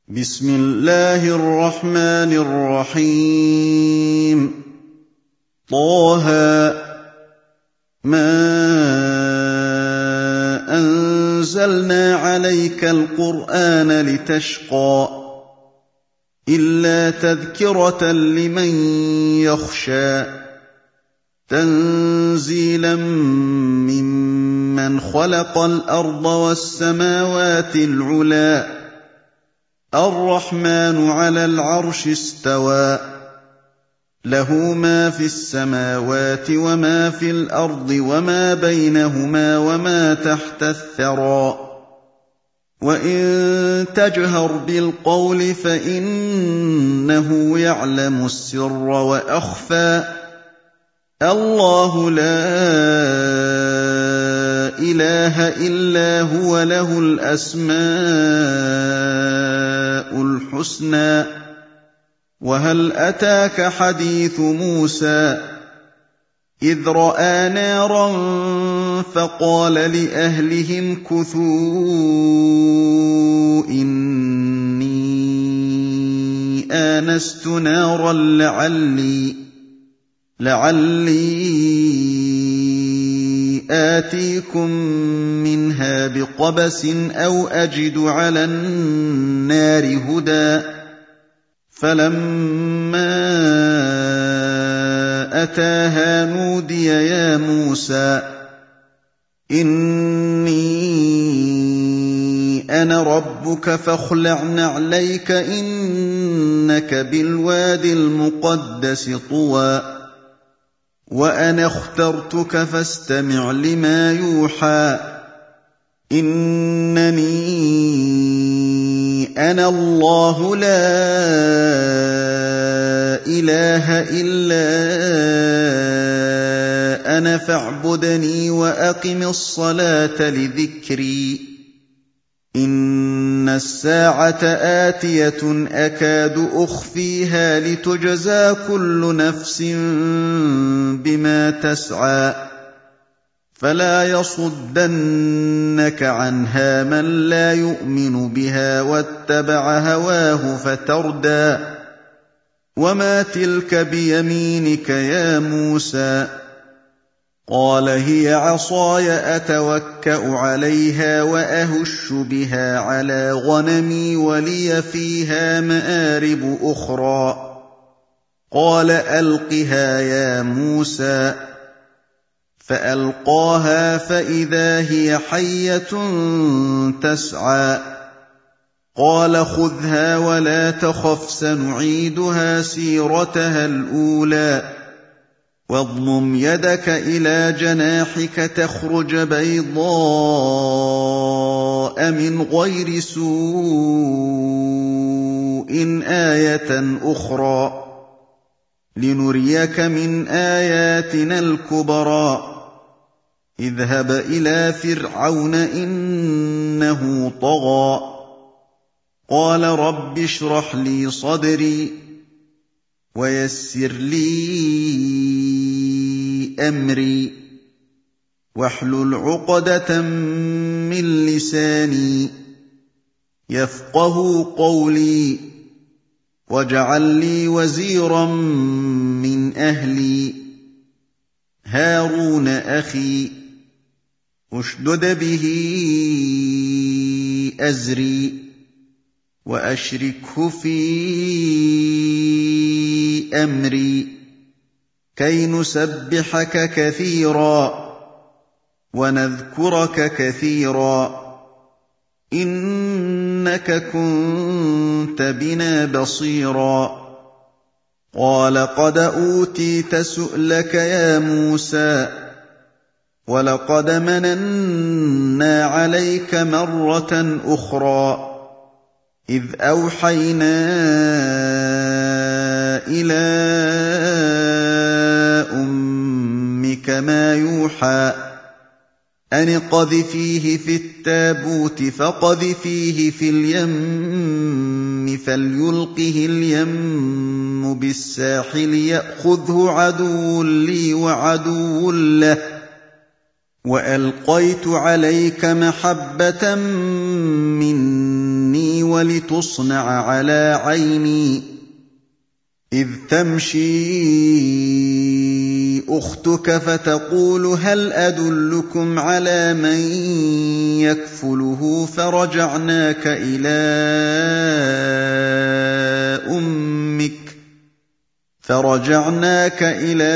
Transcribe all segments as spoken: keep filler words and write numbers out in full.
بسم الله الرحمن الرحيم طه ما أنزلنا عليك القرآن لتشقى إلا تذكرة لمن يخشى تنزيلا ممن خلق الأرض والسماوات العلى الرحمن على العرش استوى له ما في السماوات وما في الأرض وما بينهما وما تحت الثرى وإن تجهر بالقول فإنه يعلم السر وأخفى الله لا إله إلا هو له الأسماء الحسنى وهل أتاك حديث موسى إذ رأى نارا فقال لأهلهم كثوا إني آنست نارا لعلي لعلي آتيكم منها بقبس أو أجد على النار هدى فلما أتاها نودي يا موسى إني أنا ربك فاخلع نعليك إنك بالواد المقدس طوى وأنا اخترتك فاستمع لما يوحى إنني أنا الله لا إله إلا أنا فاعبدني وأقم الصلاة لذكري إن الساعة آتية أكاد أخفيها لتجزى كل نفس بما تسعى فلا يصدنك عنها من لا يؤمن بها واتبع هواه فتردى وما تلك بيمينك يا موسى قال هي عصاي أتوكأ عليها وأهش بها على غنمي ولي فيها مآرب أخرى قال ألقها يا موسى فألقاها فإذا هي حية تسعى قال خذها ولا تخف سنعيدها سيرتها الأولى واضمم يدك إلى جناحك تخرج بيضاء من غير سوء آية أخرى لنريك من آياتنا الكبرى اذهب إلى فرعون إنه طغى قال رب اشرح لي صدري ويسر لي أمري واحلل عقدة من لساني يفقه قولي واجعل لي وزيرا من أهلي هارون أخي اشدد به أزري وأشركه في أمري كي نسبحك كثيرا ونذكرك كثيرا إنك كنت بنا بصيرا قال قد أوتيت سؤلك يا موسى ولقد مننا عليك مرة أخرى إذ أوحينا إلى أمك ما يوحى أن اقذفيه في التابوت فاقذفيه في اليم فليلقه اليم بالساحل يأخذه عدو لي وعدو له وألقيت عليك محبة مني ولتصنع على عيني إذ تمشي أختك فتقول هل أدلكم على من يكفله فرجعناك إلى أمك فرجعناك إلى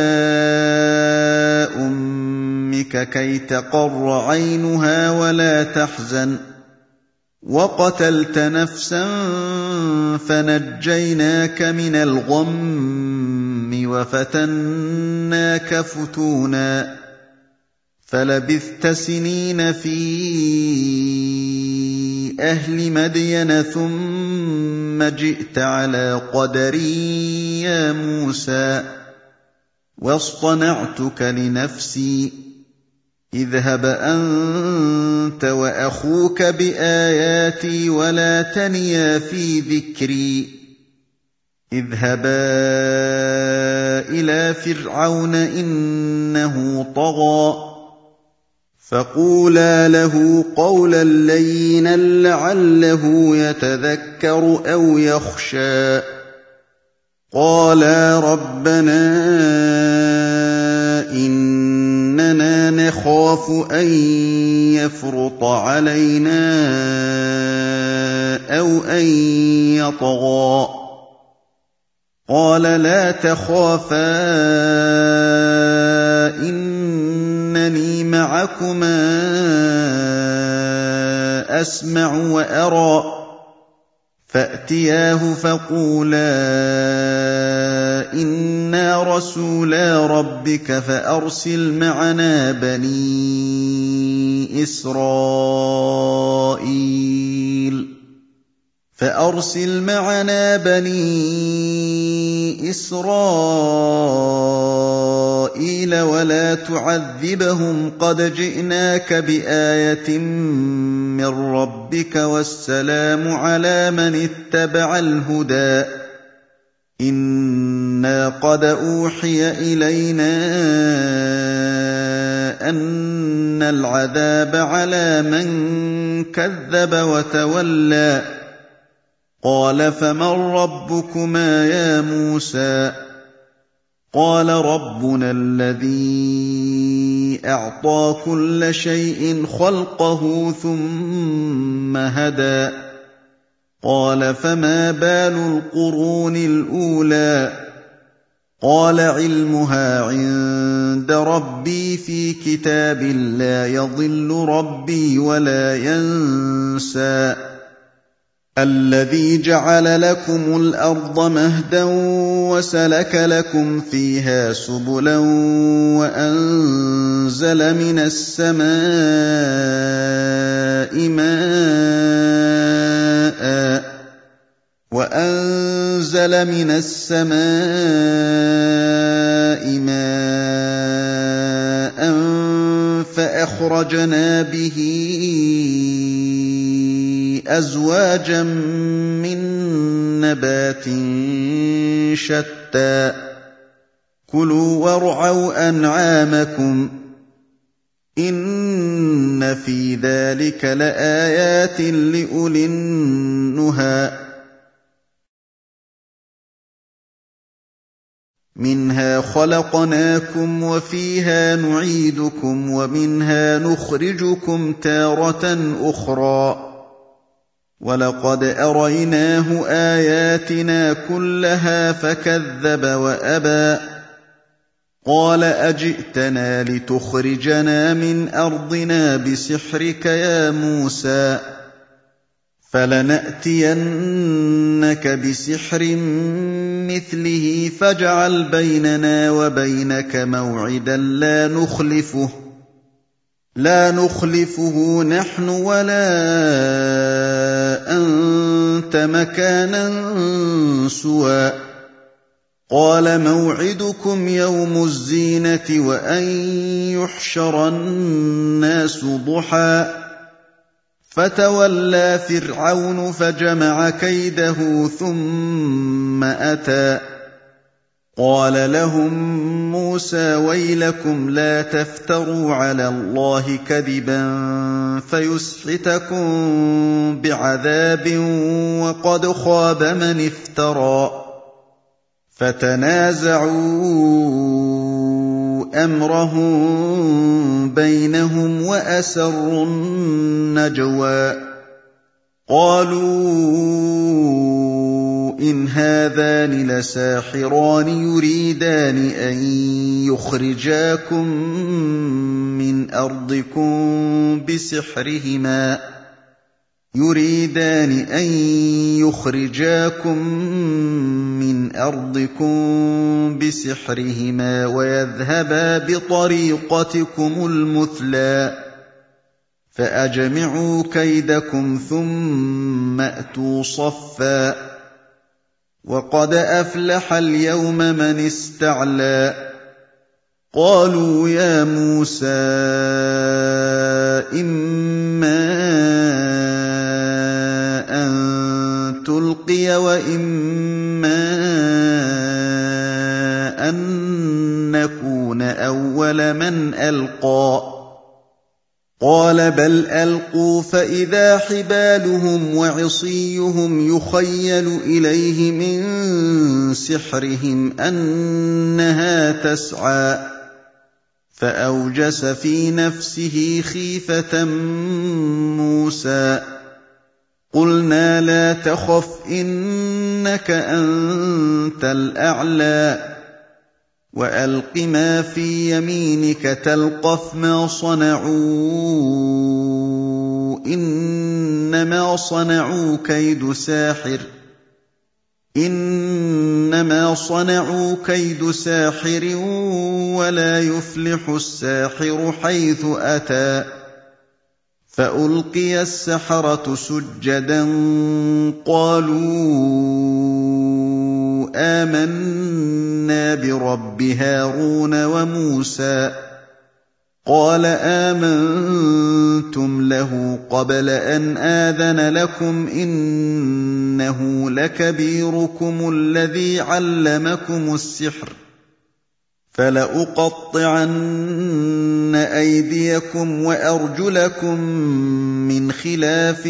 أمك كي تقر عينها ولا تحزن وقتلت نفسا فنجيناك من الغم وفتناك فتونا فلبثت سنين في أهل مدين ثم جئت على قدري يا موسى واصطنعتك لنفسي اذهب أنت وأخوك بآياتي ولا تنيا في ذكري اذهبا إلى فرعون إنه طغى فقولا له قولا لينا لعله يتذكر أو يخشى قالا ربنا إننا نخاف أن يفرط علينا أو أن يطغى قال لا تخافا إنني معكما أسمع وأرى فأتياه فقولا إنا رسولا ربك فأرسل معنا بني إسرائيل فأرسل معنا بني إسرائيل ولا تعذبهم قد جئناك بآية من ربك والسلام على من اتبع الهدى إنا قد أوحي إلينا أن العذاب على من كذب وتولى قال فمن ربكما يا موسى قال ربنا الذي أعطى كل شيء خلقه ثم هدى قال فما بال القرون الأولى قال علمها عند ربي في كتاب لا يضل ربي ولا ينسى الذي جعل لكم الأرض مهدا وسلك لكم فيها سبلا وأنزل من السماء ماء وأنزل من السماء ماء فأخرجنا به أزواجا من نبات شتى كلوا وارعوا أنعامكم إن في ذلك لآيات لأولي النهى منها خلقناكم وفيها نعيدكم ومنها نخرجكم تارة أخرى ولقد أريناه آياتنا كلها فكذب وأبى قال أجئتنا لتخرجنا من أرضنا بسحرك يا موسى فلنأتينك بسحر مثله فاجعل بيننا وبينك موعدا لا نخلفه لا نخلفه نحن ولا أنت مكانا سوى قال موعدكم يوم الزينة وأن يحشر الناس ضحى فتولى فرعون فجمع كيده ثم أتى قال لهم موسى ويلكم لا تفتروا على الله كذبا فيسحتكم بعذاب وقد خاب من افترى فتنازعوا أمرهم بينهم وأسروا النجوى قالوا إن هذان لساحران يريدان أن يخرجاكم من أرضكم بسحرهما يريدان أن يخرجاكم من أرضكم بسحرهما ويذهبا بطريقتكم المثلى فأجمعوا كيدكم ثم أتوا صفا وقد أفلح اليوم من استعلى قالوا يا موسى إما أن تلقي وإما أن نكون أول من ألقى قال بل ألقوا فإذا حبالهم وعصيهم يخيل إليه من سحرهم أنها تسعى فأوجس في نفسه خيفة موسى قلنا لا تخف إنك أنت الأعلى وألق ما في يمينك تلقف ما صنعوا إنما صنعوا كيد ساحر إنما صنعوا كيد ساحر ولا يفلح الساحر حيث أتى فألقي السحرة سجدا قالوا آمنا برب هارون وموسى قال آمنتم له قبل أن آذن لكم إنه لكبيركم الذي علمكم السحر فلأقطعن أيديكم وأرجلكم من خلاف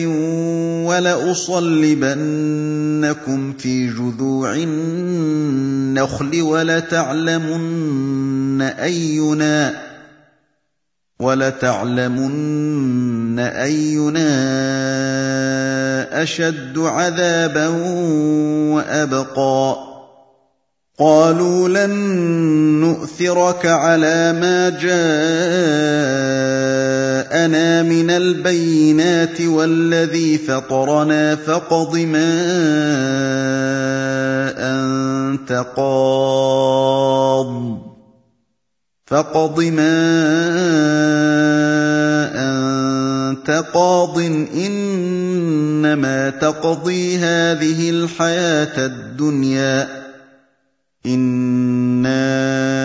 ولأصلبنكم في جذوع النخل ولتعلمن أينا ولتعلمن أينا أشد عذابا وأبقى قالوا لن نؤثرك على ما جاءنا من البينات والذي فطرنا فاقض ما أنت قاض فاقض ما أنت قاض إنما تقضي هذه الحياة الدنيا إنا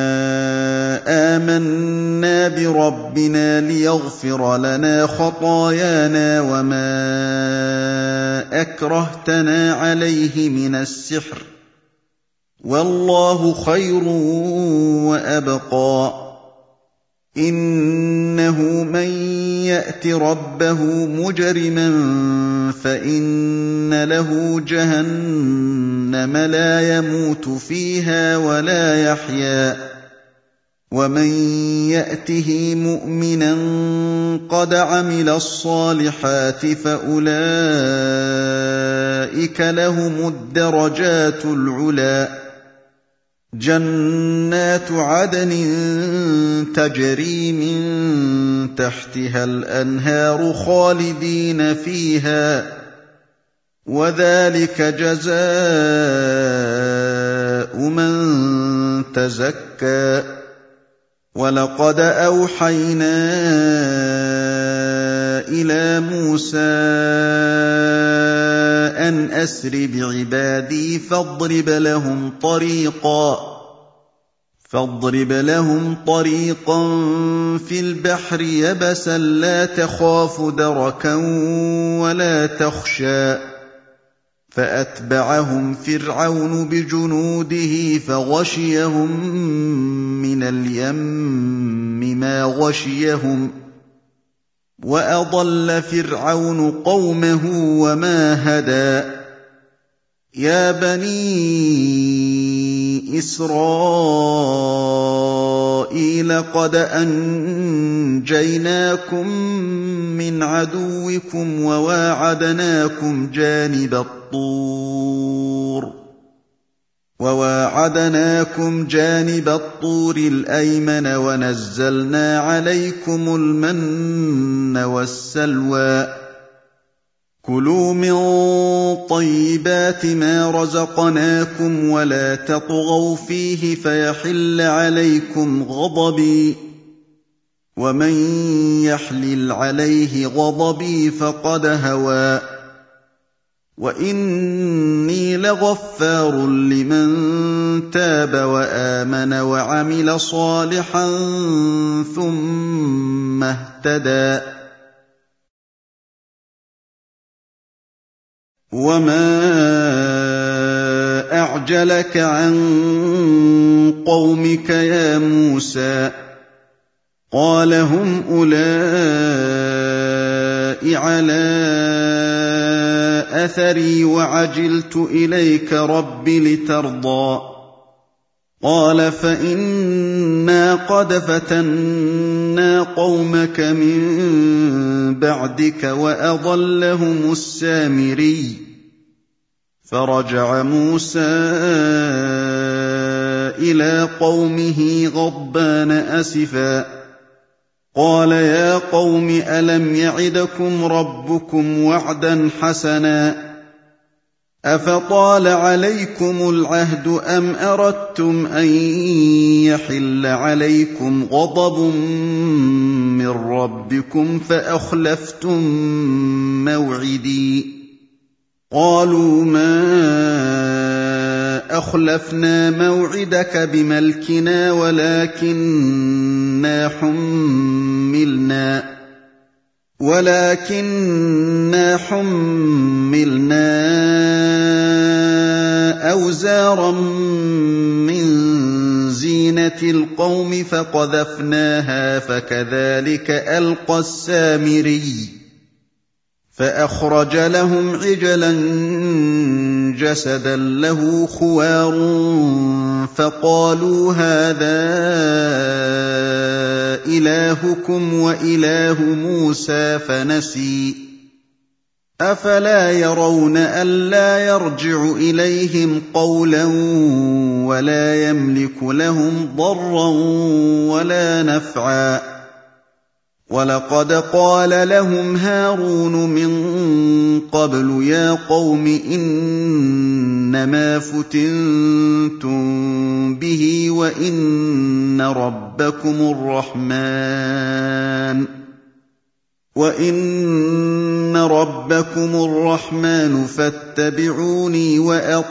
آمنا بربنا ليغفر لنا خطايانا وما أكرهتنا عليه من السحر والله خير وأبقى إنه من يأت ربه مجرما فإن له جهنم لا يموت فيها ولا يحيا ومن يأته مؤمنا قد عمل الصالحات فأولئك لهم الدرجات العلى جنات عدن تجري من تحتها الأنهار خالدين فيها وذلك جزاء من تزكى ولقد أوحينا إلى موسى أن أسر بعبادي فاضرب لهم طريقا فاضرب لهم طريقا في البحر يبسا لا تخاف دركا ولا تخشى فأتبعهم فرعون بجنوده فغشيهم من اليم ما غشيهم وأضل فرعون قومه وما هدى يا بني إسرائيل قد أنجيناكم من عدوكم وواعدناكم جانب الطور وواعدناكم جانب الطور الأيمن ونزلنا عليكم المن والسلوى كلوا من طيبات ما رزقناكم ولا تطغوا فيه فيحل عليكم غضبي ومن يحلل عليه غضبي فقد هوى وإني لغفار لمن تاب وآمن وعمل صالحا ثم اهتدى وما أعجلك عن قومك يا موسى قال هم أولئك على أثري وعجلت إليك رب لترضى قال فإنا قد فتنا قومك من بعدك وأضلهم السامري فرجع موسى إلى قومه غضبان أسفا قال يا قوم ألم يعدكم ربكم وعدا حسنا أفطال عليكم العهد أم أردتم أن يحل عليكم غضب من ربكم فأخلفتم موعدي قالوا ما أخلفنا موعدك بملكنا ولكننا حملنا ولكننا حملنا أوزارا من زينة القوم فقذفناها فكذلك ألقى السامري فأخرج لهم عجلا جسدا له خوار فقالوا هذا إلهكم وإله موسى فنسي أفلا يرون ألا يرجع إليهم قولا ولا يملك لهم ضرا ولا نفعا ولقد قال لهم هارون من قبل يا قوم إنما فتنتم به وإن ربكم الرحمن وإن ربكم الرحمن فاتبعوني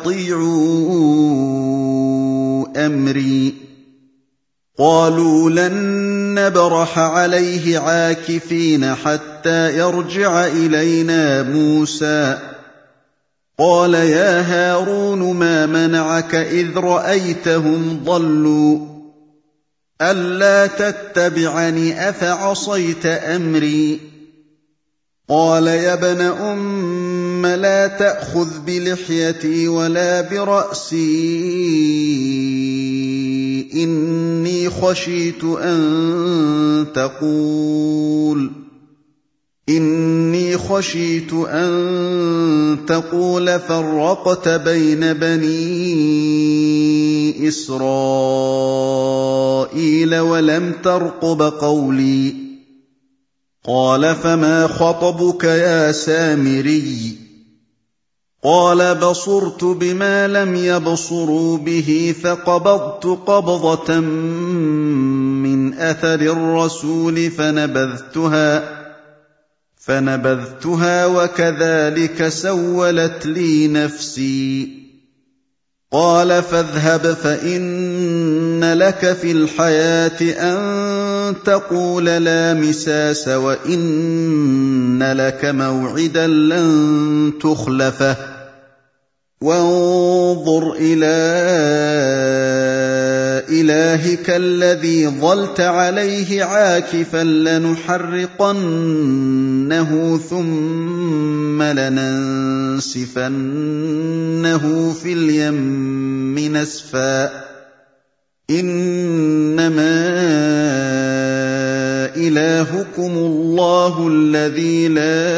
وأطيعوا أمري قالوا لن نبرح عليه عاكفين حتى يرجع إلينا موسى قال يا هارون ما منعك إذ رأيتهم ضلوا ألا تتبعني أفعصيت أمري قال يا ابن أم لا تأخذ بلحيتي ولا برأسي إني خشيت أن تقول إني خشيت أن تقول فرقت بين بني إسرائيل ولم ترقب قولي قال فما خطبك يا سامري قال بصرت بما لم يبصروا به فقبضت قبضة من أثر الرسول فنبذتها فنبذتها وكذلك سولت لي نفسي قال فاذهب فإن لك في الحياة أن تقول لا مساس وإن لك موعدا لن تخلفه وانظُرْ إِلَىٰ إِلَٰهِكَ الَّذِي ظَلْتَ عَلَيْهِ عَاكِفًا لَّنُحَرِّقَنَّهُ ثُمَّ لَنَنسِفَنَّهُ فِي الْيَمِّ نَسْفًا إِنَّمَا إِلَٰهُكُمُ اللَّهُ الَّذِي لَا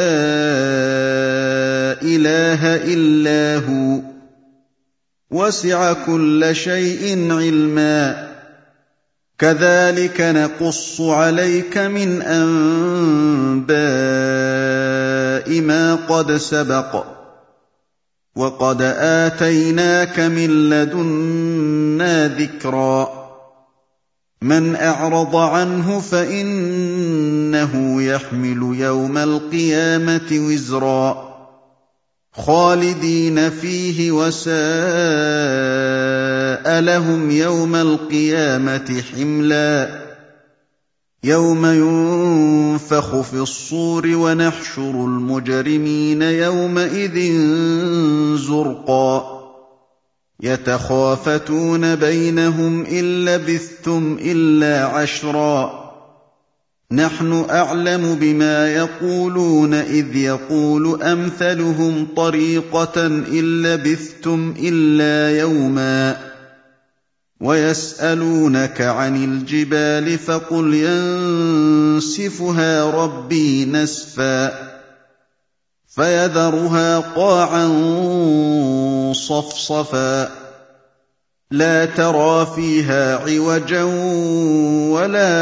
إِلَٰهَ إِلَّا هُوَ وَسِعَ كُلَّ شَيْءٍ عِلْمًا كَذَٰلِكَ نَقُصُّ عَلَيْكَ مِنْ أَنبَاءِ مَا قَدْ سَبَقَ وَقَدْ آتَيْنَاكَ مِن لَّدُنَّا ذِكْرًا مَّنْ أَعْرَضَ عَنْهُ فَإِنَّهُ يَحْمِلُ يَوْمَ الْقِيَامَةِ وِزْرًا خَالِدِينَ فِيهِ وَسَاءَ لَهُمْ يَوْمَ الْقِيَامَةِ حِمْلًا يَوْمَ يُنفَخُ فِي الصُّورِ وَنَحْشُرُ الْمُجْرِمِينَ يَوْمَئِذٍ زُرْقًا يَتَخَافَتُونَ بَيْنَهُمْ إِن لَّبِثْتُمْ إِلَّا عَشْرًا نَّحْنُ أَعْلَمُ بِمَا يَقُولُونَ إِذْ يَقُولُ أَمْثَلُهُمْ طَرِيقَةً إِن لَّبِثْتُمْ إِلَّا يَوْمًا وَيَسْأَلُونَكَ عَنِ الْجِبَالِ فَقُلْ يَنسِفُهَا رَبِّي نَسْفًا فَيَذَرُهَا قَاعًا صَفْصَفًا لَّا تَرَىٰ فِيهَا عِوَجًا وَلَا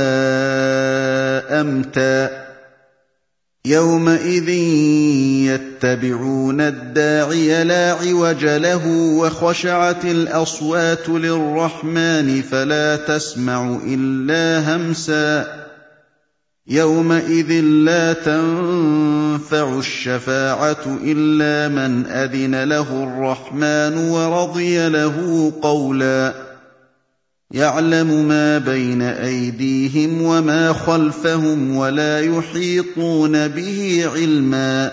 أَمْتًا يَوْمَئِذٍ يَتَّبِعُونَ الدَّاعِيَ لَا عِوَجَ لَهُ وَخَشَعَتِ الْأَصْوَاتُ لِلرَّحْمَٰنِ فَلَا تَسْمَعُ إِلَّا هَمْسًا يَوْمَئِذٍ لَّا تَنفَعُ الشَّفَاعَةُ إِلَّا مَنْ أَذِنَ لَهُ الرَّحْمَٰنُ وَرَضِيَ لَهُ قَوْلًا يَعْلَمُ مَا بَيْنَ أَيْدِيهِمْ وَمَا خَلْفَهُمْ وَلَا يُحِيطُونَ بِهِ عِلْمًا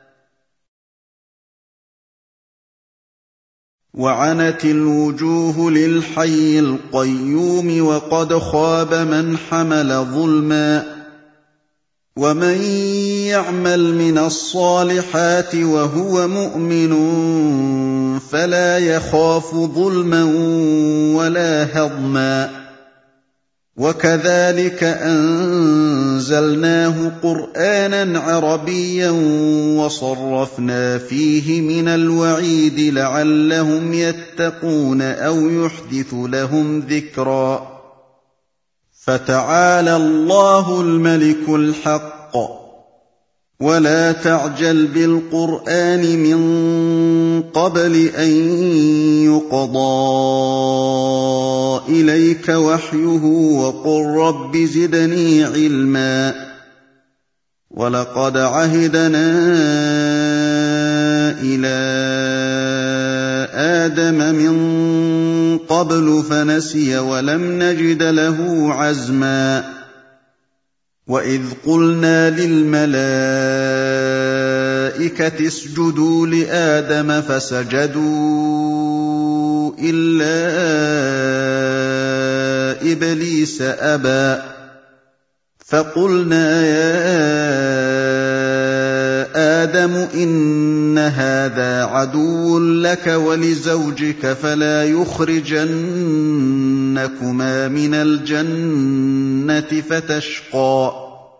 وَعَنَتِ الْوُجُوهُ لِلْحَيِّ الْقَيُّومِ وَقَدْ خَابَ مَنْ حَمَلَ ظُلْمًا وَمَن يَعْمَلْ مِنَ الصَّالِحَاتِ وَهُوَ مُؤْمِنٌ فَلَا يَخَافُ ظُلْمًا وَلَا هَضْمًا وَكَذَٰلِكَ أَنزَلْنَاهُ قُرْآنًا عَرَبِيًّا وَصَرَّفْنَا فِيهِ مِنَ الْوَعِيدِ لَعَلَّهُمْ يَتَّقُونَ أَوْ يُحْدِثُ لَهُمْ ذِكْرًا فَتَعَالَى اللَّهُ الْمَلِكُ الْحَقُّ وَلَا تَعْجَلْ بِالْقُرْآنِ مِن قَبْلِ أَن يُقْضَىٰ إِلَيْكَ وَحْيُهُ وَقُل رَّبِّ زِدْنِي عِلْمًا وَلَقَدْ عَهِدْنَا إِلَىٰ آدَمَ مِن قَبْلُ فَنَسِيَ وَلَمْ نَجِدْ لَهُ عَزْمًا وَإِذْ قُلْنَا لِلْمَلَائِكَةِ اسْجُدُوا لِآدَمَ فَسَجَدُوا إِلَّا إِبْلِيسَ أَبَىٰ فَقُلْنَا يَا آدَمُ إِنَّ هَٰذَا عَدُوٌّ لَّكَ وَلِزَوْجِكَ فَلَا يُخْرِجَنَّكُمَا مِنَ الْجَنَّةِ فَتَشْقَىٰ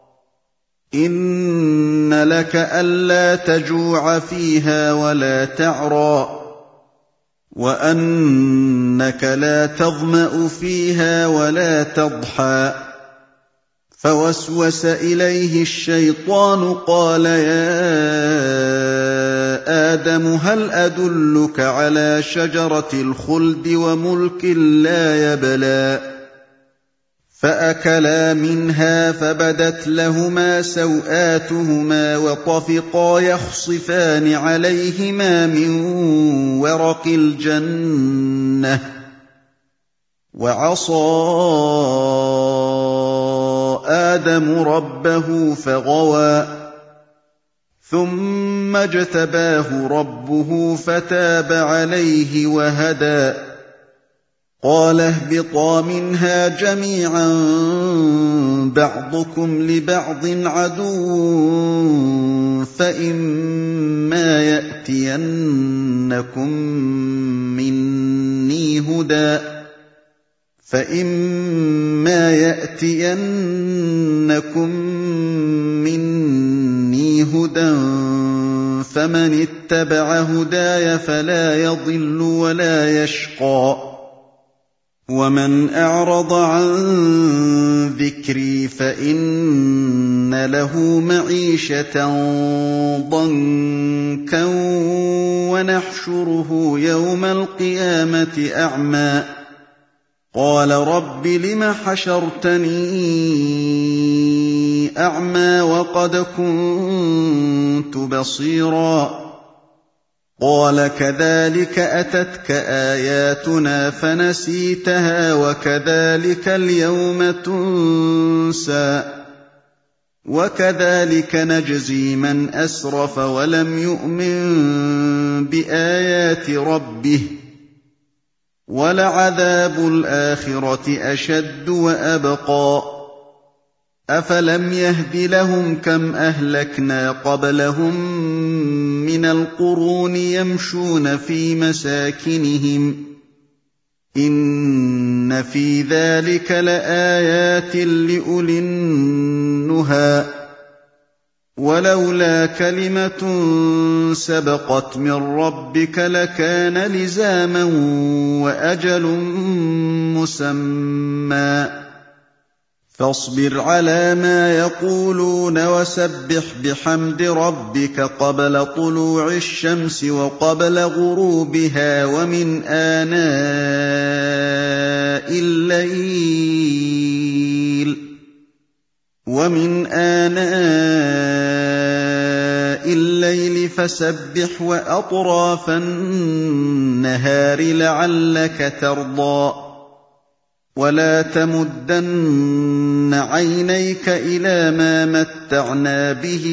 إِنَّ لَكَ أَلَّا تَجُوعَ فِيهَا وَلَا تَعْرَىٰ وَأَنَّكَ لَا تَظْمَأُ فِيهَا وَلَا تَضْحَىٰ فَوَسْوَسَ إِلَيْهِ الشَّيْطَانُ قَالَ يَا آدَمُ هَلْ أَدُلُّكَ عَلَىٰ شَجَرَةِ الْخُلْدِ وَمُلْكٍ لَّا يَبْلَىٰ فَأَكَلَا مِنْهَا فَبَدَتْ لَهُمَا سَوْآتُهُمَا وَطَفِقَا يَخْصِفَانِ عَلَيْهِمَا مِن وَرَقِ الْجَنَّةِ وَعَصَىٰ آدَمُ رَبَّهُ فَغَوَىٰ ثم اجتباه ربه فتاب عليه وهدى قال اهبطا منها جميعا بعضكم لبعض عدو فإما يأتينكم مني هدى فإما يأتينكم مني هدى فمن اتبع هداي فلا يضل ولا يشقى ومن أعرض عن ذكري فإن له معيشة ضنكا ونحشره يوم القيامة أعمى قال رب لم حشرتني أعمى وقد كنت بصيرا قال كذلك أتتك آياتنا فنسيتها وكذلك اليوم تنسى وكذلك نجزي من أسرف ولم يؤمن بآيات ربه ولعذاب الآخرة أشد وأبقى أفلم يهد لهم كم أهلكنا قبلهم من القرون يمشون في مساكنهم إن في ذلك لآيات لأولي النهى ولولا كلمة سبقت من ربك لكان لزاما وأجل مسمى فاصبر على ما يقولون وسبح بحمد ربك قبل طلوع الشمس وقبل غروبها ومن آناء الليل ومن آناء الليل فسبح وأطراف النهار لعلك ترضى ولا تمدن عينيك إلى ما متعنا به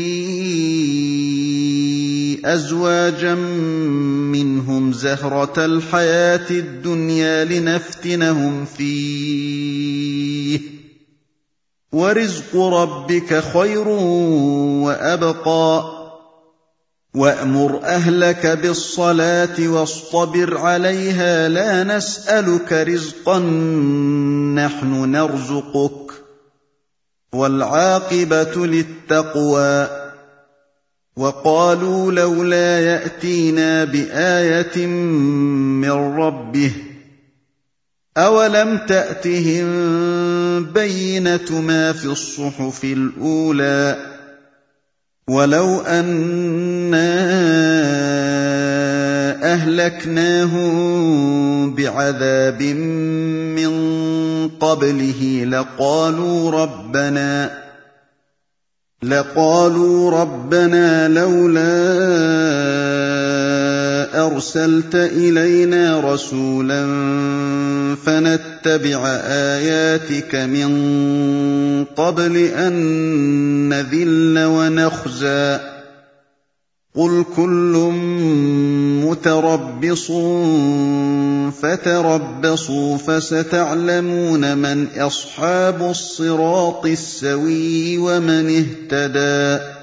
أزواجا منهم زهرة الحياة الدنيا لنفتنهم فيه ورزق ربك خير وأبقى وأمر أهلك بالصلاة واصطبر عليها لا نسألك رزقا نحن نرزقك والعاقبة للتقوى وقالوا لولا يأتينا بآية من ربه أولم تأتهم بينة ما في الصحف الأولى ولو أنا أهلكناهم بعذاب من قبله لقالوا ربنا لقالوا ربنا لولا أرسلت إلينا رسولا فنتبع آياتك من قبل أن نذل ونخزى قل كل متربص فتربصوا فستعلمون من أصحاب الصراط السوي ومن اهتدى